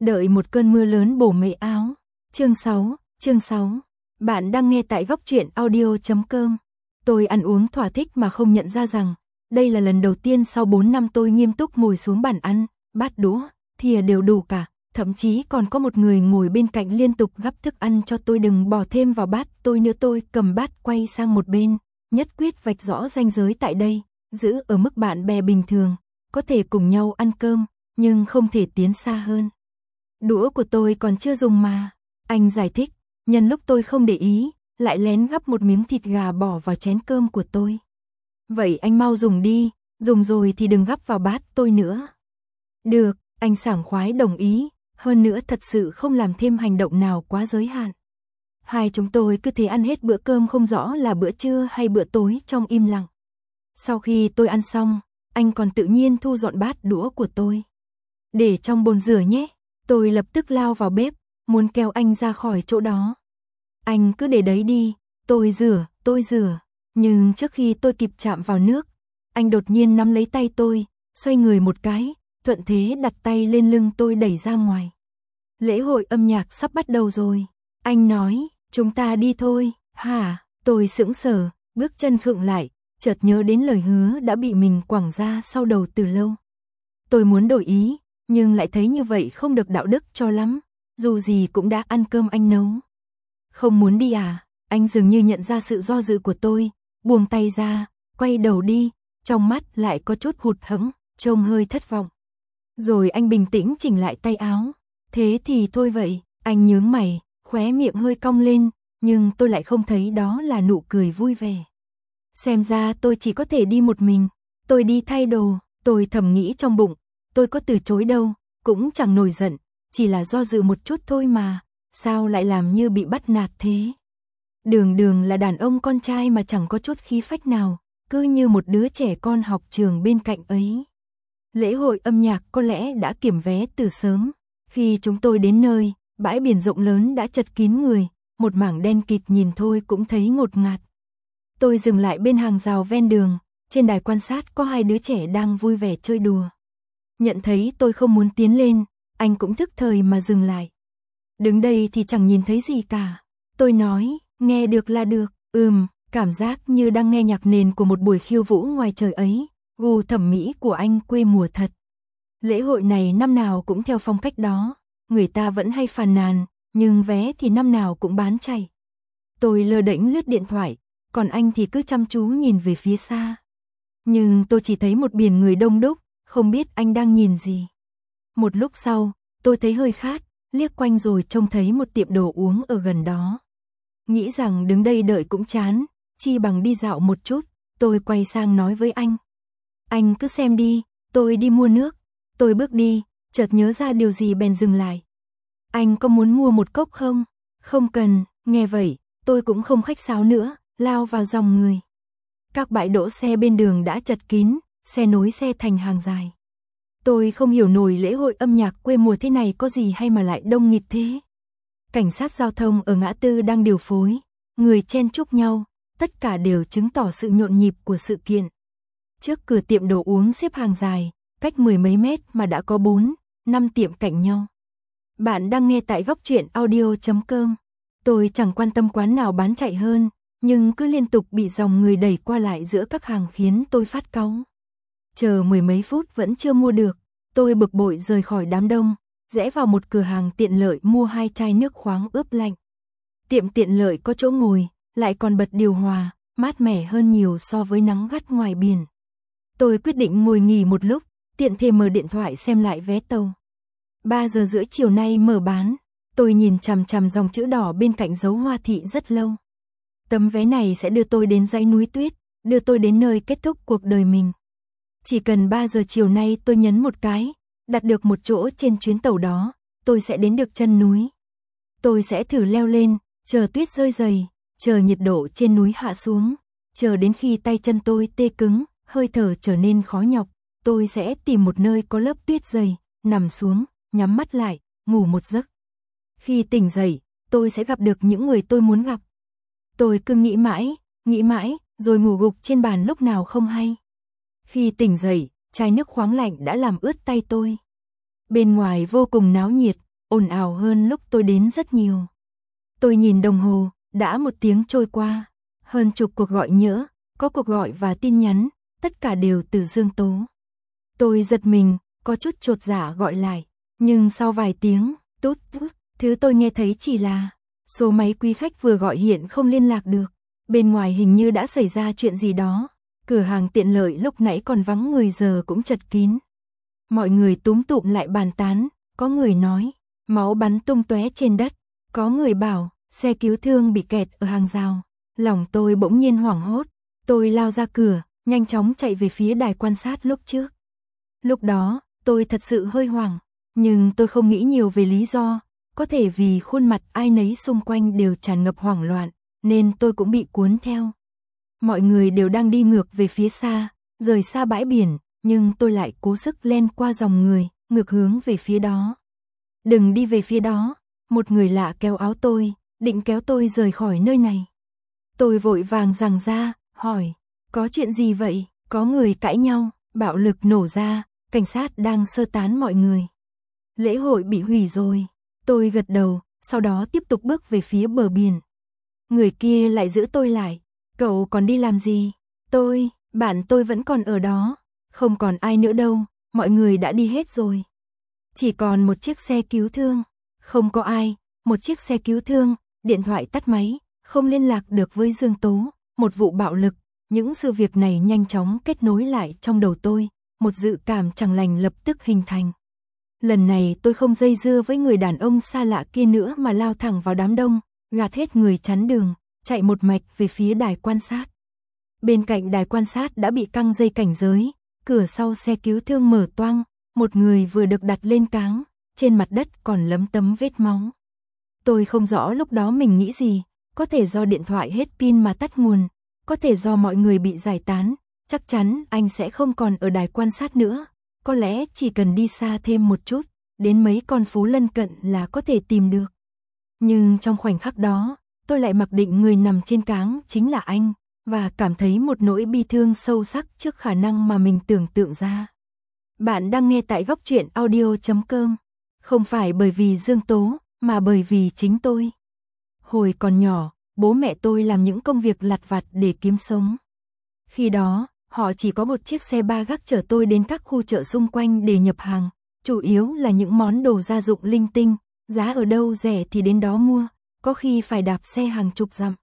Đợi một cơn mưa lớn bổ mệ áo. Chương 6. Bạn đang nghe tại góc truyện audio.com. Tôi ăn uống thỏa thích mà không nhận ra rằng, đây là lần đầu tiên sau 4 năm tôi nghiêm túc ngồi xuống bàn ăn, bát đũa, thìa đều đủ cả, thậm chí còn có một người ngồi bên cạnh liên tục gắp thức ăn cho tôi đừng bỏ thêm vào bát tôi nữa. Tôi cầm bát quay sang một bên, nhất quyết vạch rõ ranh giới tại đây, giữ ở mức bạn bè bình thường, có thể cùng nhau ăn cơm, nhưng không thể tiến xa hơn. Đũa của tôi còn chưa dùng mà. Anh giải thích, nhân lúc tôi không để ý, lại lén gắp một miếng thịt gà bỏ vào chén cơm của tôi. Vậy anh mau dùng đi, dùng rồi thì đừng gắp vào bát tôi nữa. Được, anh sảng khoái đồng ý, hơn nữa thật sự không làm thêm hành động nào quá giới hạn. Hai chúng tôi cứ thế ăn hết bữa cơm không rõ là bữa trưa hay bữa tối trong im lặng. Sau khi tôi ăn xong, anh còn tự nhiên thu dọn bát đũa của tôi. Để trong bồn rửa nhé. Tôi lập tức lao vào bếp, muốn kéo anh ra khỏi chỗ đó. Anh cứ để đấy đi, tôi rửa. Nhưng trước khi tôi kịp chạm vào nước, anh đột nhiên nắm lấy tay tôi, xoay người một cái, thuận thế đặt tay lên lưng tôi đẩy ra ngoài. Lễ hội âm nhạc sắp bắt đầu rồi. Anh nói, chúng ta đi thôi. Hả? Tôi sững sờ, bước chân khựng lại, chợt nhớ đến lời hứa đã bị mình quẳng ra sau đầu từ lâu. Tôi muốn đổi ý, nhưng lại thấy như vậy không được đạo đức cho lắm, dù gì cũng đã ăn cơm anh nấu. Không muốn đi à? Anh dường như nhận ra sự do dự của tôi, buông tay ra, quay đầu đi, trong mắt lại có chút hụt hẫng, trông hơi thất vọng. Rồi anh bình tĩnh chỉnh lại tay áo. Thế thì thôi vậy, anh nhướng mày, khóe miệng hơi cong lên, nhưng tôi lại không thấy đó là nụ cười vui vẻ. Xem ra tôi chỉ có thể đi một mình, tôi đi thay đồ, tôi thầm nghĩ trong bụng. Tôi có từ chối đâu, cũng chẳng nổi giận, chỉ là do dự một chút thôi mà, sao lại làm như bị bắt nạt thế? Đường là đàn ông con trai mà chẳng có chút khí phách nào, cứ như một đứa trẻ con học trường bên cạnh ấy. Lễ hội âm nhạc có lẽ đã kiểm vé từ sớm, khi chúng tôi đến nơi, bãi biển rộng lớn đã chật kín người, một mảng đen kịt nhìn thôi cũng thấy ngột ngạt. Tôi dừng lại bên hàng rào ven đường, trên đài quan sát có hai đứa trẻ đang vui vẻ chơi đùa. Nhận thấy tôi không muốn tiến lên, anh cũng thức thời mà dừng lại. Đứng đây thì chẳng nhìn thấy gì cả. Tôi nói, nghe được là được. Cảm giác như đang nghe nhạc nền của một buổi khiêu vũ ngoài trời ấy. Gu thẩm mỹ của anh quê mùa thật. Lễ hội này năm nào cũng theo phong cách đó. Người ta vẫn hay phàn nàn, nhưng vé thì năm nào cũng bán chạy. Tôi lơ đễnh lướt điện thoại, còn anh thì cứ chăm chú nhìn về phía xa. Nhưng tôi chỉ thấy một biển người đông đúc. Không biết anh đang nhìn gì. Một lúc sau, tôi thấy hơi khát, liếc quanh rồi trông thấy một tiệm đồ uống ở gần đó. Nghĩ rằng đứng đây đợi cũng chán, chi bằng đi dạo một chút, tôi quay sang nói với anh. Anh cứ xem đi, tôi đi mua nước. Tôi bước đi, chợt nhớ ra điều gì bèn dừng lại. Anh có muốn mua một cốc không? Không cần, nghe vậy, tôi cũng không khách sáo nữa, lao vào dòng người. Các bãi đỗ xe bên đường đã chật kín. Xe nối xe thành hàng dài. Tôi không hiểu nổi lễ hội âm nhạc quê mùa thế này có gì hay mà lại đông nghịt thế. Cảnh sát giao thông ở ngã tư đang điều phối, người chen chúc nhau, tất cả đều chứng tỏ sự nhộn nhịp của sự kiện. Trước cửa tiệm đồ uống xếp hàng dài, cách 10 mấy mét mà đã có 4, 5 tiệm cạnh nhau. Bạn đang nghe tại góc truyện audio.com. Tôi chẳng quan tâm quán nào bán chạy hơn, nhưng cứ liên tục bị dòng người đẩy qua lại giữa các hàng khiến tôi phát cáu. Chờ 10 mấy phút vẫn chưa mua được, tôi bực bội rời khỏi đám đông, rẽ vào một cửa hàng tiện lợi mua 2 chai nước khoáng ướp lạnh. Tiệm tiện lợi có chỗ ngồi, lại còn bật điều hòa, mát mẻ hơn nhiều so với nắng gắt ngoài biển. Tôi quyết định ngồi nghỉ một lúc, tiện thể mở điện thoại xem lại vé tàu. 3 giờ rưỡi chiều nay mở bán, tôi nhìn chằm chằm dòng chữ đỏ bên cạnh dấu Hoa Thị rất lâu. Tấm vé này sẽ đưa tôi đến dãy núi tuyết, đưa tôi đến nơi kết thúc cuộc đời mình. Chỉ cần 3 giờ chiều nay tôi nhấn một cái, đặt được một chỗ trên chuyến tàu đó, tôi sẽ đến được chân núi. Tôi sẽ thử leo lên, chờ tuyết rơi dày, chờ nhiệt độ trên núi hạ xuống, chờ đến khi tay chân tôi tê cứng, hơi thở trở nên khó nhọc, tôi sẽ tìm một nơi có lớp tuyết dày, nằm xuống, nhắm mắt lại, ngủ một giấc. Khi tỉnh dậy, tôi sẽ gặp được những người tôi muốn gặp. Tôi cứ nghĩ mãi, rồi ngủ gục trên bàn lúc nào không hay. Khi tỉnh dậy, chai nước khoáng lạnh đã làm ướt tay tôi. Bên ngoài vô cùng náo nhiệt, ồn ào hơn lúc tôi đến rất nhiều. Tôi nhìn đồng hồ, đã 1 tiếng trôi qua, hơn chục cuộc gọi nhỡ, có cuộc gọi và tin nhắn, tất cả đều từ Dương Tố. Tôi giật mình, có chút chột dạ gọi lại, nhưng sau vài tiếng, tút tút, thứ tôi nghe thấy chỉ là số máy quý khách vừa gọi hiện không liên lạc được. Bên ngoài hình như đã xảy ra chuyện gì đó, cửa hàng tiện lợi lúc nãy còn vắng người giờ cũng chật kín. Mọi người túm tụm lại bàn tán, có người nói, máu bắn tung tóe trên đất, có người bảo, xe cứu thương bị kẹt ở hàng rào. Lòng tôi bỗng nhiên hoảng hốt, tôi lao ra cửa, nhanh chóng chạy về phía đài quan sát lúc trước. Lúc đó, tôi thật sự hơi hoảng, nhưng tôi không nghĩ nhiều về lý do, có thể vì khuôn mặt ai nấy xung quanh đều tràn ngập hoảng loạn, nên tôi cũng bị cuốn theo. Mọi người đều đang đi ngược về phía xa, rời xa bãi biển, nhưng tôi lại cố sức len qua dòng người, ngược hướng về phía đó. Đừng đi về phía đó, một người lạ kéo áo tôi, định kéo tôi rời khỏi nơi này. Tôi vội vàng giằng ra, hỏi, có chuyện gì vậy? Có người cãi nhau, bạo lực nổ ra, cảnh sát đang sơ tán mọi người. Lễ hội bị hủy rồi. Tôi gật đầu, sau đó tiếp tục bước về phía bờ biển. Người kia lại giữ tôi lại. Cậu còn đi làm gì? Bạn tôi vẫn còn ở đó. Không còn ai nữa đâu, mọi người đã đi hết rồi. Chỉ còn một chiếc xe cứu thương. Không có ai, một chiếc xe cứu thương, điện thoại tắt máy, không liên lạc được với Dương Tố, một vụ bạo lực. Những sự việc này nhanh chóng kết nối lại trong đầu tôi, một dự cảm chẳng lành lập tức hình thành. Lần này tôi không dây dưa với người đàn ông xa lạ kia nữa mà lao thẳng vào đám đông, gạt hết người chắn đường, chạy một mạch về phía đài quan sát. Bên cạnh đài quan sát đã bị căng dây cảnh giới, cửa sau xe cứu thương mở toang, một người vừa được đặt lên cáng, trên mặt đất còn lấm tấm vết máu. Tôi không rõ lúc đó mình nghĩ gì, có thể do điện thoại hết pin mà tắt nguồn, có thể do mọi người bị giải tán, chắc chắn anh sẽ không còn ở đài quan sát nữa, có lẽ chỉ cần đi xa thêm một chút, đến mấy con phố lân cận là có thể tìm được. Nhưng trong khoảnh khắc đó, tôi lại mặc định người nằm trên cáng chính là anh, và cảm thấy một nỗi bi thương sâu sắc trước khả năng mà mình tưởng tượng ra. Bạn đang nghe tại Góc Truyện Audio.com, không phải bởi vì Dương Tố, mà bởi vì chính tôi. Hồi còn nhỏ, bố mẹ tôi làm những công việc lặt vặt để kiếm sống. Khi đó, họ chỉ có một chiếc xe ba gác chở tôi đến các khu chợ xung quanh để nhập hàng, chủ yếu là những món đồ gia dụng linh tinh, giá ở đâu rẻ thì đến đó mua, có khi phải đạp xe hàng chục dặm.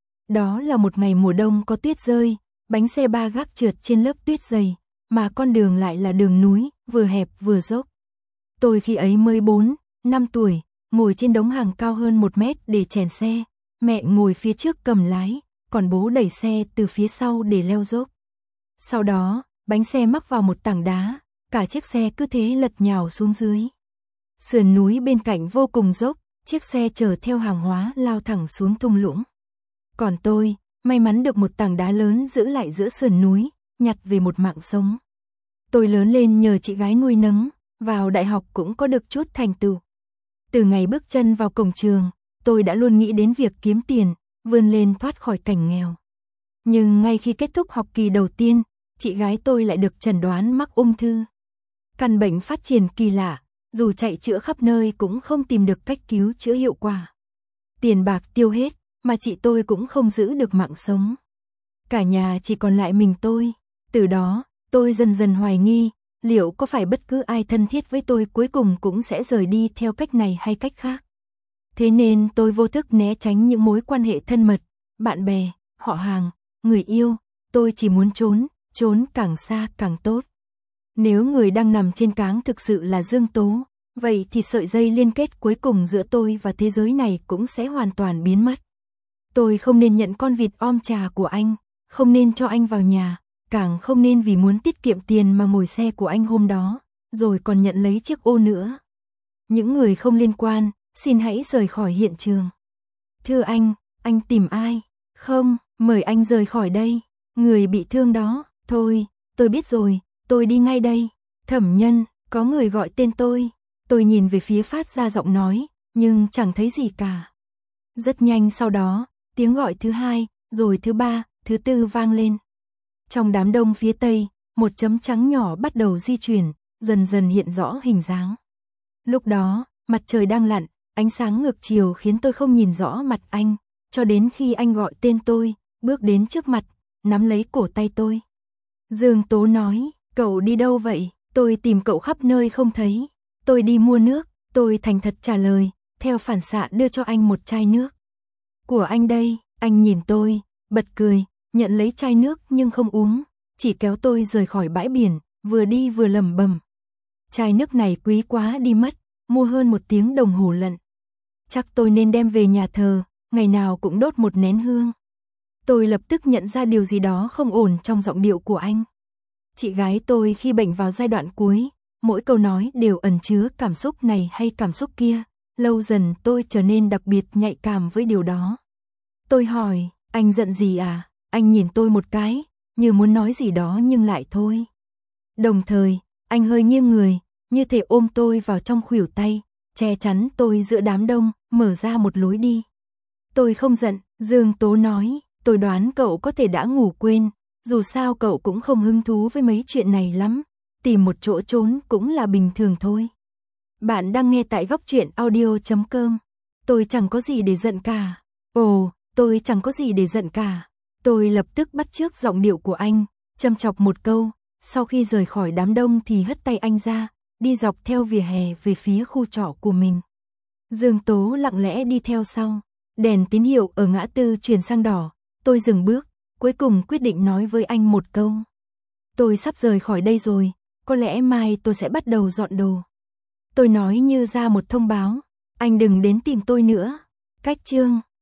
Đó là một ngày mùa đông có tuyết rơi, bánh xe ba gác trượt trên lớp tuyết dày, mà con đường lại là đường núi, vừa hẹp vừa dốc. Tôi khi ấy mới 4, 5 tuổi, ngồi trên đống hàng cao hơn 1 mét để chèn xe, mẹ ngồi phía trước cầm lái, còn bố đẩy xe từ phía sau để leo dốc. Sau đó, bánh xe mắc vào một tảng đá, cả chiếc xe cứ thế lật nhào xuống dưới. Sườn núi bên cạnh vô cùng dốc, chiếc xe chở theo hàng hóa lao thẳng xuống thung lũng. Còn tôi, may mắn được một tảng đá lớn giữ lại giữa sườn núi, nhặt về một mạng sống. Tôi lớn lên nhờ chị gái nuôi nấng, vào đại học cũng có được chút thành tựu. Từ ngày bước chân vào cổng trường, tôi đã luôn nghĩ đến việc kiếm tiền, vươn lên thoát khỏi cảnh nghèo. Nhưng ngay khi kết thúc học kỳ đầu tiên, chị gái tôi lại được chẩn đoán mắc ung thư. Căn bệnh phát triển kỳ lạ, dù chạy chữa khắp nơi cũng không tìm được cách cứu chữa hiệu quả. Tiền bạc tiêu hết, mà chị tôi cũng không giữ được mạng sống. Cả nhà chỉ còn lại mình tôi. Từ đó, tôi dần dần hoài nghi, liệu có phải bất cứ ai thân thiết với tôi cuối cùng cũng sẽ rời đi theo cách này hay cách khác. Thế nên tôi vô thức né tránh những mối quan hệ thân mật, bạn bè, họ hàng, người yêu. Tôi chỉ muốn trốn càng xa càng tốt. Nếu người đang nằm trên cáng thực sự là Dương Tố, vậy thì sợi dây liên kết cuối cùng giữa tôi và thế giới này cũng sẽ hoàn toàn biến mất. Tôi không nên nhận con vịt om trà của anh, không nên cho anh vào nhà, càng không nên vì muốn tiết kiệm tiền mà ngồi xe của anh hôm đó, rồi còn nhận lấy chiếc ô nữa. Những người không liên quan, xin hãy rời khỏi hiện trường. Thưa anh tìm ai? Không, mời anh rời khỏi đây. Người bị thương đó, thôi, tôi biết rồi, tôi đi ngay đây. Thẩm Nhân, có người gọi tên tôi. Tôi nhìn về phía phát ra giọng nói, nhưng chẳng thấy gì cả. Rất nhanh sau đó, tiếng gọi thứ 2, rồi thứ 3, thứ 4 vang lên. Trong đám đông phía tây, một chấm trắng nhỏ bắt đầu di chuyển, dần dần hiện rõ hình dáng. Lúc đó, Mặt trời đang lặn, ánh sáng ngược chiều khiến tôi không nhìn rõ mặt anh, cho đến khi anh gọi tên tôi, bước đến trước mặt, nắm lấy cổ tay tôi. Dương Tố nói, cậu đi đâu vậy? Tôi tìm cậu khắp nơi không thấy. Tôi đi mua nước, tôi thành thật trả lời, theo phản xạ đưa cho anh một chai nước. Của anh đây, anh nhìn tôi, bật cười, nhận lấy chai nước nhưng không uống, chỉ kéo tôi rời khỏi bãi biển, vừa đi vừa lẩm bẩm. Chai nước này quý quá đi mất, mua hơn 1 tiếng đồng hồ lận. Chắc tôi nên đem về nhà thờ, ngày nào cũng đốt một nén hương. Tôi lập tức nhận ra điều gì đó không ổn trong giọng điệu của anh. Chị gái tôi khi bệnh vào giai đoạn cuối, mỗi câu nói đều ẩn chứa cảm xúc này hay cảm xúc kia. Lâu dần tôi trở nên đặc biệt nhạy cảm với điều đó. Tôi hỏi, anh giận gì à? Anh nhìn tôi một cái, như muốn nói gì đó nhưng lại thôi. Đồng thời, anh hơi nghiêng người, như thể ôm tôi vào trong khuỷu tay, che chắn tôi giữa đám đông, mở ra một lối đi. Tôi không giận, Dương Tố nói, tôi đoán cậu có thể đã ngủ quên, dù sao cậu cũng không hứng thú với mấy chuyện này lắm, tìm một chỗ trốn cũng là bình thường thôi. Bạn đang nghe tại Góc Truyện Audio.com. Tôi chẳng có gì để giận cả. Ồ, tôi chẳng có gì để giận cả. Tôi lập tức bắt chước giọng điệu của anh, châm chọc một câu, sau khi rời khỏi đám đông thì hất tay anh ra, đi dọc theo vỉa hè về phía khu trọ của mình. Dương Tố lặng lẽ đi theo sau, đèn tín hiệu ở ngã tư chuyển sang đỏ, tôi dừng bước, cuối cùng quyết định nói với anh một câu. Tôi sắp rời khỏi đây rồi, có lẽ mai tôi sẽ bắt đầu dọn đồ. Tôi nói như ra một thông báo, anh đừng đến tìm tôi nữa. Cách chương